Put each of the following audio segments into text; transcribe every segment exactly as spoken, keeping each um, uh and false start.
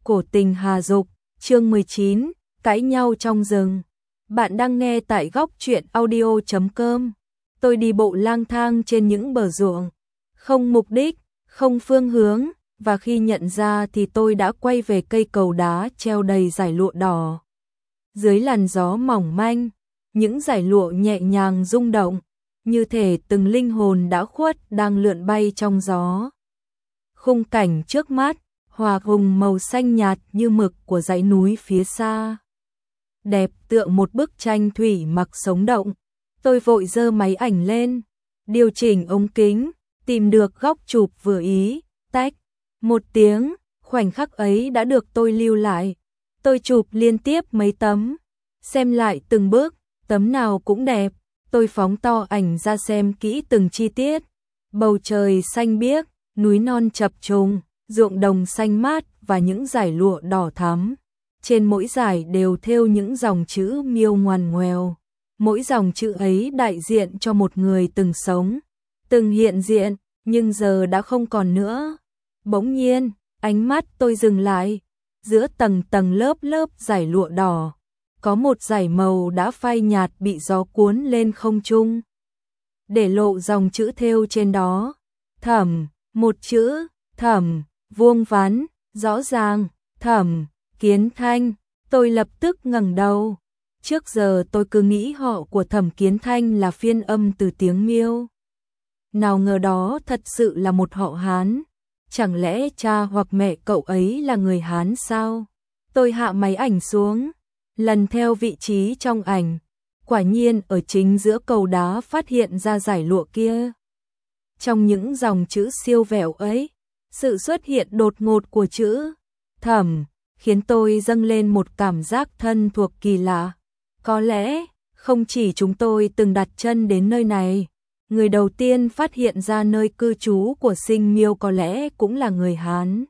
Cổ tình hà dục, chương mười chín, cãi nhau trong rừng. Bạn đang nghe tại góc truyện audio chấm com. Tôi đi bộ lang thang trên những bờ ruộng, không mục đích, không phương hướng, và khi nhận ra thì tôi đã quay về cây cầu đá treo đầy dải lụa đỏ. Dưới làn gió mỏng manh, những dải lụa nhẹ nhàng rung động, như thể từng linh hồn đã khuất đang lượn bay trong gió. Khung cảnh trước mắt hòa hùng màu xanh nhạt như mực của dãy núi phía xa. Đẹp tựa một bức tranh thủy mặc sống động. Tôi vội giơ máy ảnh lên, điều chỉnh ống kính, tìm được góc chụp vừa ý, tách. Một tiếng, khoảnh khắc ấy đã được tôi lưu lại. Tôi chụp liên tiếp mấy tấm, xem lại từng bước, tấm nào cũng đẹp. Tôi phóng to ảnh ra xem kỹ từng chi tiết. Bầu trời xanh biếc, núi non chập trùng, ruộng đồng xanh mát và những dải lụa đỏ thắm. Trên mỗi dải đều thêu những dòng chữ miêu ngoằn ngoèo. Mỗi dòng chữ ấy đại diện cho một người từng sống, từng hiện diện, nhưng giờ đã không còn nữa. Bỗng nhiên, ánh mắt tôi dừng lại. Giữa tầng tầng lớp lớp dải lụa đỏ, có một dải màu đã phai nhạt bị gió cuốn lên không trung, để lộ dòng chữ thêu trên đó. Thẩm, một chữ, Thẩm, vuông vắn, rõ ràng, Thẩm Kiến Thanh. Tôi lập tức ngẩng đầu. Trước giờ tôi cứ nghĩ họ của Thẩm Kiến Thanh là phiên âm từ tiếng Miêu. Nào ngờ đó thật sự là một họ Hán. Chẳng lẽ cha hoặc mẹ cậu ấy là người Hán sao? Tôi hạ máy ảnh xuống, lần theo vị trí trong ảnh. Quả nhiên ở chính giữa cầu đá phát hiện ra dải lụa kia. Trong những dòng chữ siêu vẹo ấy, sự xuất hiện đột ngột của chữ Thẩm khiến tôi dâng lên một cảm giác thân thuộc kỳ lạ. Có lẽ, không chỉ chúng tôi từng đặt chân đến nơi này, người đầu tiên phát hiện ra nơi cư trú của Sinh Miêu có lẽ cũng là người Hán.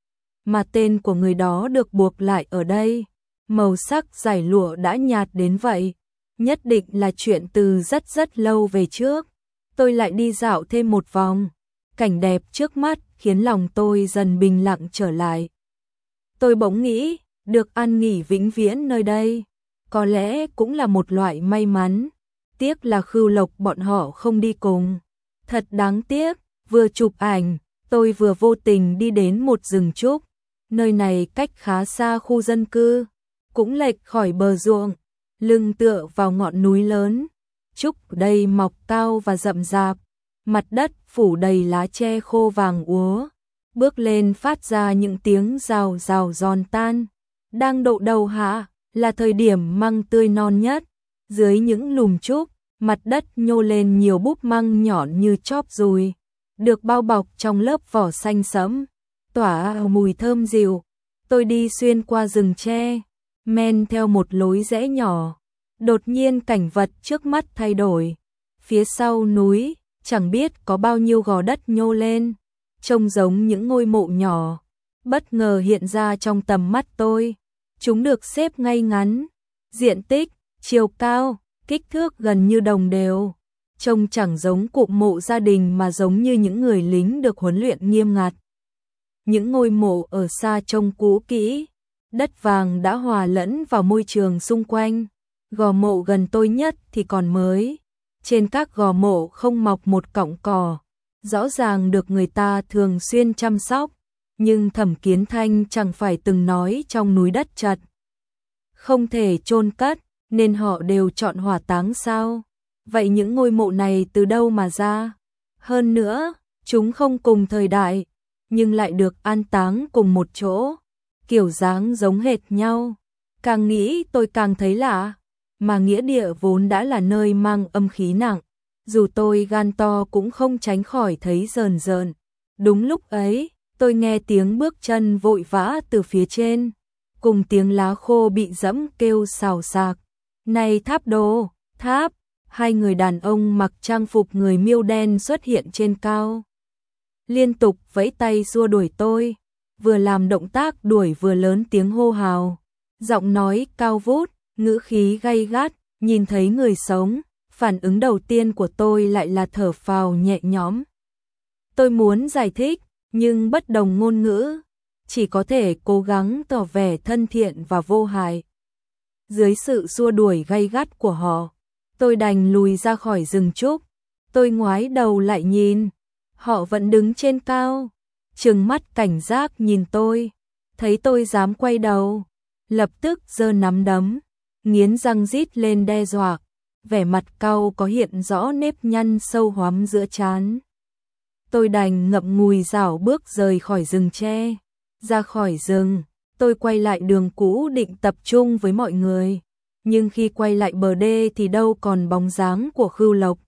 Mà tên của người đó được buộc lại ở đây, màu sắc dải lụa đã nhạt đến vậy, nhất định là chuyện từ rất rất lâu về trước. Tôi lại đi dạo thêm một vòng, cảnh đẹp trước mắt khiến lòng tôi dần bình lặng trở lại. Tôi bỗng nghĩ, được an nghỉ vĩnh viễn nơi đây, có lẽ cũng là một loại may mắn. Tiếc là Khưu Lộc bọn họ không đi cùng. Thật đáng tiếc, vừa chụp ảnh, tôi vừa vô tình đi đến một rừng trúc. Nơi này cách khá xa khu dân cư, cũng lệch khỏi bờ ruộng, lưng tựa vào ngọn núi lớn. Trúc ở đây mọc cao và rậm rạp, mặt đất phủ đầy lá tre khô vàng úa. Bước lên phát ra những tiếng rào rào giòn tan. Đang độ đầu hạ, là thời điểm măng tươi non nhất. Dưới những lùm trúc, mặt đất nhô lên nhiều búp măng nhọn như chóp dùi, được bao bọc trong lớp vỏ xanh sẫm, tỏa mùi thơm dịu. Tôi đi xuyên qua rừng tre, men theo một lối rẽ nhỏ. Đột nhiên cảnh vật trước mắt thay đổi. Phía sau núi, chẳng biết có bao nhiêu gò đất nhô lên, trông giống những ngôi mộ nhỏ, bất ngờ hiện ra trong tầm mắt tôi. Chúng được xếp ngay ngắn, diện tích, chiều cao, kích thước gần như đồng đều. Trông chẳng giống cụm mộ gia đình mà giống như những người lính được huấn luyện nghiêm ngặt. Những ngôi mộ ở xa trông cũ kỹ, đất vàng đã hòa lẫn vào môi trường xung quanh. Gò mộ gần tôi nhất thì còn mới. Trên các gò mộ không mọc một cọng cỏ, rõ ràng được người ta thường xuyên chăm sóc. Nhưng Thẩm Kiến Thanh chẳng phải từng nói trong núi đất chật không thể chôn cất, nên họ đều chọn hỏa táng sao? Vậy những ngôi mộ này từ đâu mà ra? Hơn nữa, chúng không cùng thời đại, nhưng lại được an táng cùng một chỗ, kiểu dáng giống hệt nhau. Càng nghĩ tôi càng thấy lạ, mà nghĩa địa vốn đã là nơi mang âm khí nặng, dù tôi gan to cũng không tránh khỏi thấy rờn rợn. Đúng lúc ấy, tôi nghe tiếng bước chân vội vã từ phía trên, cùng tiếng lá khô bị dẫm kêu xào xạc. Này Tháp Đồ, Tháp! Hai người đàn ông mặc trang phục người Miêu đen xuất hiện trên cao. Liên tục vẫy tay xua đuổi tôi, vừa làm động tác đuổi vừa lớn tiếng hô hào. Giọng nói cao vút, ngữ khí gay gắt, nhìn thấy người sống, phản ứng đầu tiên của tôi lại là thở phào nhẹ nhõm. Tôi muốn giải thích, nhưng bất đồng ngôn ngữ. chỉ có thể cố gắng tỏ vẻ thân thiện và vô hại. Dưới sự xua đuổi gay gắt của họ, tôi đành lùi ra khỏi rừng trúc. Tôi ngoái đầu lại nhìn, họ vẫn đứng trên cao, trừng mắt cảnh giác nhìn tôi. Thấy tôi dám quay đầu, lập tức giơ nắm đấm, nghiến răng rít lên đe dọa. Vẻ mặt cau có hiện rõ nếp nhăn sâu hoắm giữa trán. Tôi đành ngậm ngùi rảo bước rời khỏi rừng tre. Ra khỏi rừng, tôi quay lại đường cũ định tập trung với mọi người. Nhưng khi quay lại bờ đê thì đâu còn bóng dáng của Khưu Lộc,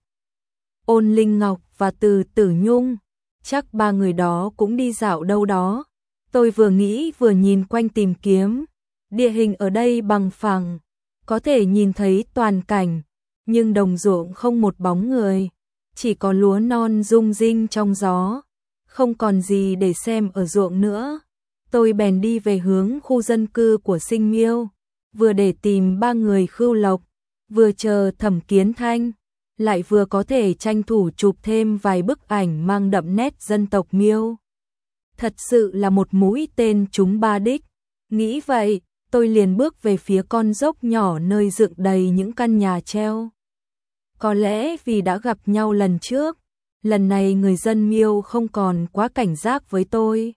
Ôn Linh Ngọc và Từ Tử Nhung. Chắc ba người đó cũng đi dạo đâu đó. Tôi vừa nghĩ vừa nhìn quanh tìm kiếm. Địa hình ở đây bằng phẳng, có thể nhìn thấy toàn cảnh, nhưng đồng ruộng không một bóng người, chỉ có lúa non rung rinh trong gió, không còn gì để xem ở ruộng nữa. Tôi bèn đi về hướng khu dân cư của Sinh Miêu, vừa để tìm ba người Khưu Lộc, vừa chờ Thẩm Kiến Thanh, lại vừa có thể tranh thủ chụp thêm vài bức ảnh mang đậm nét dân tộc Miêu. Thật sự là một mũi tên trúng ba đích. Nghĩ vậy, tôi liền bước về phía con dốc nhỏ nơi dựng đầy những căn nhà treo. Có lẽ vì đã gặp nhau lần trước, lần này người dân Miêu không còn quá cảnh giác với tôi.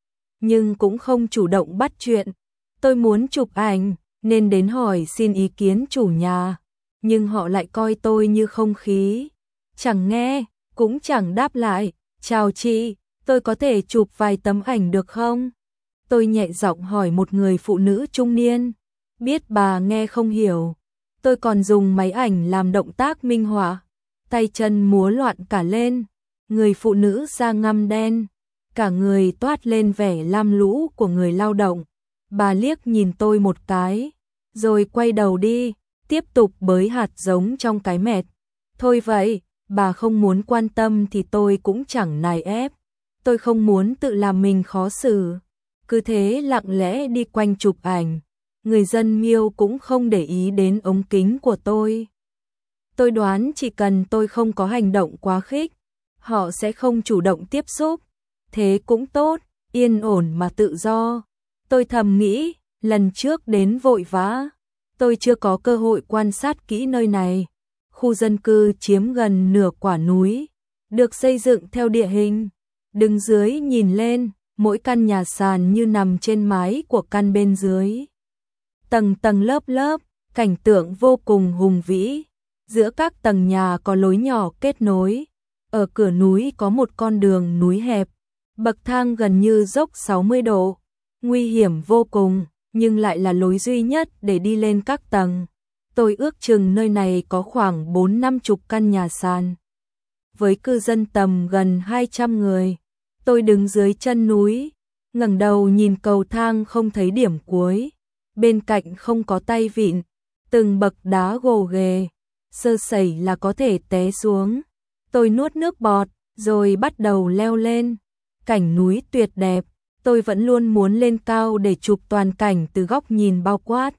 Nhưng cũng không chủ động bắt chuyện. Tôi muốn chụp ảnh, nên đến hỏi xin ý kiến chủ nhà. Nhưng họ lại coi tôi như không khí. Chẳng nghe, cũng chẳng đáp lại. Chào chị, tôi có thể chụp vài tấm ảnh được không? Tôi nhẹ giọng hỏi một người phụ nữ trung niên. Biết bà nghe không hiểu, tôi còn dùng máy ảnh làm động tác minh họa. Tay chân múa loạn cả lên. Người phụ nữ da ngăm đen, cả người toát lên vẻ lam lũ của người lao động. Bà liếc nhìn tôi một cái, rồi quay đầu đi, tiếp tục bới hạt giống trong cái mẹt. Thôi vậy, bà không muốn quan tâm thì tôi cũng chẳng nài ép. Tôi không muốn tự làm mình khó xử. Cứ thế lặng lẽ đi quanh chụp ảnh. Người dân Miêu cũng không để ý đến ống kính của tôi. Tôi đoán chỉ cần tôi không có hành động quá khích, họ sẽ không chủ động tiếp xúc. Thế cũng tốt, yên ổn mà tự do. Tôi thầm nghĩ, lần trước đến vội vã, tôi chưa có cơ hội quan sát kỹ nơi này. Khu dân cư chiếm gần nửa quả núi, được xây dựng theo địa hình. Đứng dưới nhìn lên, mỗi căn nhà sàn như nằm trên mái của căn bên dưới. Tầng tầng lớp lớp, cảnh tượng vô cùng hùng vĩ. Giữa các tầng nhà có lối nhỏ kết nối. Ở cửa núi có một con đường núi hẹp, bậc thang gần như dốc sáu mươi độ. Nguy hiểm vô cùng, nhưng lại là lối duy nhất để đi lên các tầng. Tôi ước chừng nơi này có khoảng bốn năm chục căn nhà sàn. Với cư dân tầm gần hai trăm người, tôi đứng dưới chân núi, ngẩng đầu nhìn cầu thang không thấy điểm cuối. Bên cạnh không có tay vịn, từng bậc đá gồ ghề, sơ sẩy là có thể té xuống. Tôi nuốt nước bọt, rồi bắt đầu leo lên. Cảnh núi tuyệt đẹp, tôi vẫn luôn muốn lên cao để chụp toàn cảnh từ góc nhìn bao quát.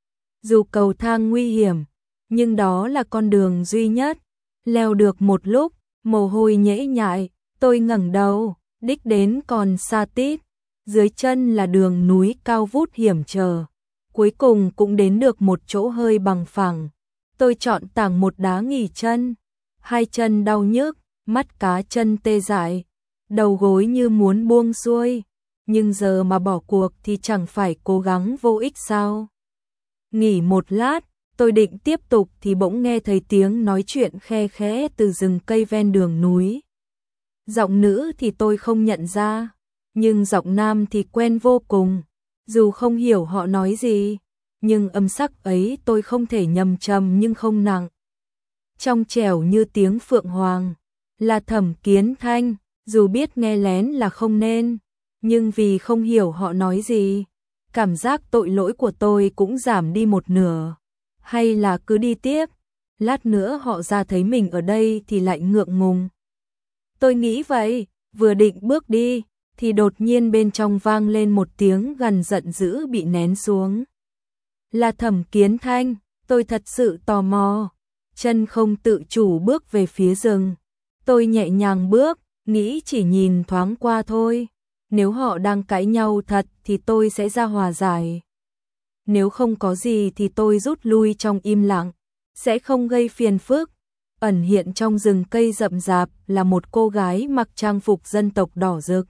Dù cầu thang nguy hiểm, nhưng đó là con đường duy nhất. Leo được một lúc, mồ hôi nhễ nhại, tôi ngẩng đầu, đích đến còn xa tít. Dưới chân là đường núi cao vút hiểm trở. Cuối cùng cũng đến được một chỗ hơi bằng phẳng. Tôi chọn tảng một đá nghỉ chân. Hai chân đau nhức, mắt cá chân tê dại, đầu gối như muốn buông xuôi. Nhưng giờ mà bỏ cuộc thì chẳng phải cố gắng vô ích sao? Nghỉ một lát, tôi định tiếp tục thì bỗng nghe thấy tiếng nói chuyện khe khẽ từ rừng cây ven đường núi. Giọng nữ thì tôi không nhận ra, nhưng giọng nam thì quen vô cùng. Dù không hiểu họ nói gì, nhưng âm sắc ấy tôi không thể nhầm trầm nhưng không nặng. Trong trẻo như tiếng phượng hoàng, là Thẩm Kiến Thanh. Dù biết nghe lén là không nên, nhưng vì không hiểu họ nói gì, cảm giác tội lỗi của tôi cũng giảm đi một nửa. Hay là cứ đi tiếp, lát nữa họ ra thấy mình ở đây thì lại ngượng ngùng. Tôi nghĩ vậy, vừa định bước đi, thì đột nhiên bên trong vang lên một tiếng gằn giận dữ bị nén xuống. Là Thẩm Kiến Thanh, tôi thật sự tò mò, chân không tự chủ bước về phía rừng. Tôi nhẹ nhàng bước, nghĩ chỉ nhìn thoáng qua thôi, Nếu họ đang cãi nhau thật thì tôi sẽ ra hòa giải. Nếu không có gì thì tôi rút lui trong im lặng, sẽ không gây phiền phức. Ẩn hiện trong rừng cây rậm rạp là một cô gái mặc trang phục dân tộc đỏ rực.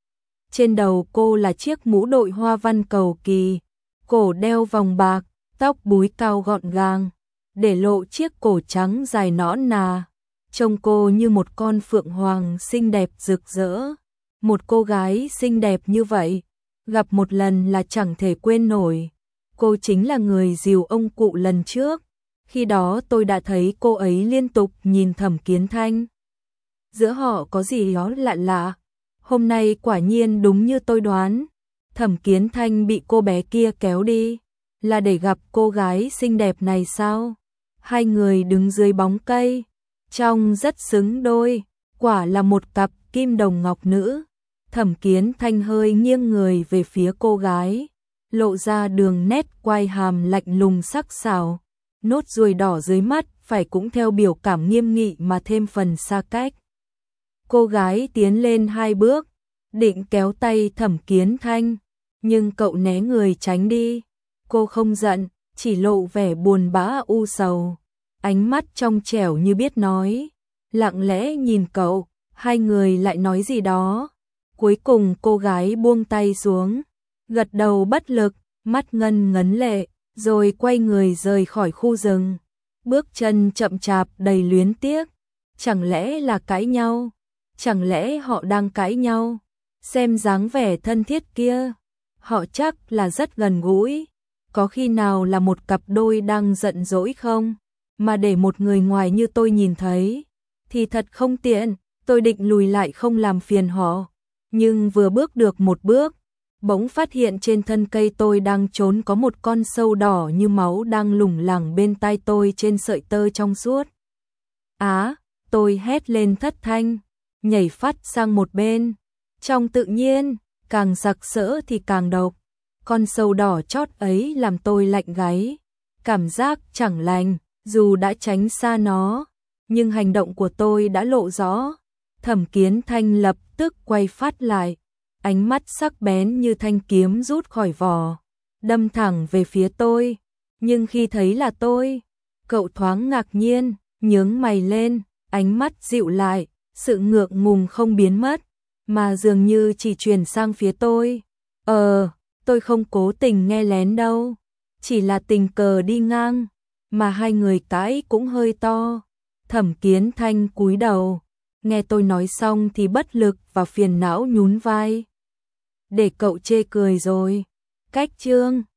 Trên đầu cô là chiếc mũ đội hoa văn cầu kỳ, cổ đeo vòng bạc, tóc búi cao gọn gàng, để lộ chiếc cổ trắng dài nõn nà. Trông cô như một con phượng hoàng xinh đẹp rực rỡ. Một cô gái xinh đẹp như vậy, gặp một lần là chẳng thể quên nổi. Cô chính là người dìu ông cụ lần trước. Khi đó tôi đã thấy cô ấy liên tục nhìn Thẩm Kiến Thanh. Giữa họ có gì đó lạ lạ. Hôm nay quả nhiên đúng như tôi đoán. Thẩm Kiến Thanh bị cô bé kia kéo đi, là để gặp cô gái xinh đẹp này sao? Hai người đứng dưới bóng cây, trông rất xứng đôi, quả là một cặp kim đồng ngọc nữ. Thẩm Kiến Thanh hơi nghiêng người về phía cô gái, lộ ra đường nét quai hàm lạnh lùng sắc sảo, nốt ruồi đỏ dưới mắt phải cũng theo biểu cảm nghiêm nghị mà thêm phần xa cách. Cô gái tiến lên hai bước, định kéo tay Thẩm Kiến Thanh, nhưng cậu né người tránh đi. Cô không giận, chỉ lộ vẻ buồn bã u sầu, ánh mắt trong trẻo như biết nói, lặng lẽ nhìn cậu. Hai người lại nói gì đó. Cuối cùng cô gái buông tay xuống, gật đầu bất lực, mắt ngân ngấn lệ, rồi quay người rời khỏi khu rừng. Bước chân chậm chạp đầy luyến tiếc. Chẳng lẽ là cãi nhau? Chẳng lẽ họ đang cãi nhau? Xem dáng vẻ thân thiết kia, họ chắc là rất gần gũi. Có khi nào là một cặp đôi đang giận dỗi không? Mà để một người ngoài như tôi nhìn thấy, thì thật không tiện. Tôi định lùi lại không làm phiền họ. Nhưng vừa bước được một bước, bỗng phát hiện trên thân cây tôi đang trốn có một con sâu đỏ như máu đang lủng lẳng bên tai tôi trên sợi tơ trong suốt. Á, tôi hét lên thất thanh, nhảy phát sang một bên. Trong tự nhiên, càng sặc sỡ thì càng độc. Con sâu đỏ chót ấy làm tôi lạnh gáy, cảm giác chẳng lành, dù đã tránh xa nó, nhưng hành động của tôi đã lộ rõ. Thẩm Kiến Thanh lập tức quay phát lại, ánh mắt sắc bén như thanh kiếm rút khỏi vỏ, đâm thẳng về phía tôi. Nhưng khi thấy là tôi, cậu thoáng ngạc nhiên, nhướng mày lên, ánh mắt dịu lại, sự ngượng ngùng không biến mất, mà dường như chỉ chuyển sang phía tôi. Ờ, tôi không cố tình nghe lén đâu, chỉ là tình cờ đi ngang, mà hai người cãi cũng hơi to. Thẩm Kiến Thanh cúi đầu, nghe tôi nói xong thì bất lực và phiền não nhún vai. Để cậu chê cười rồi. Cách chương